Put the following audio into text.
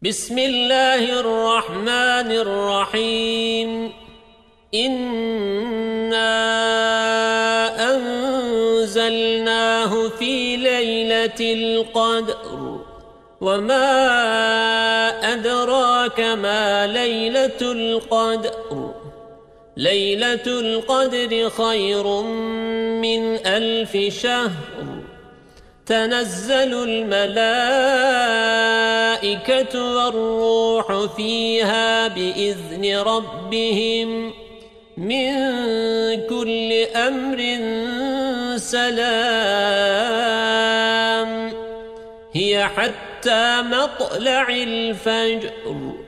بسم الله الرحمن الرحيم إنا أنزلناه في ليلة القدر وما أدراك ما ليلة القدر ليلة القدر خير من 1000 شهر تنزل الملائكة والروح فيها بإذن ربهم من كل أمر سلام هي حتى مطلع الفجر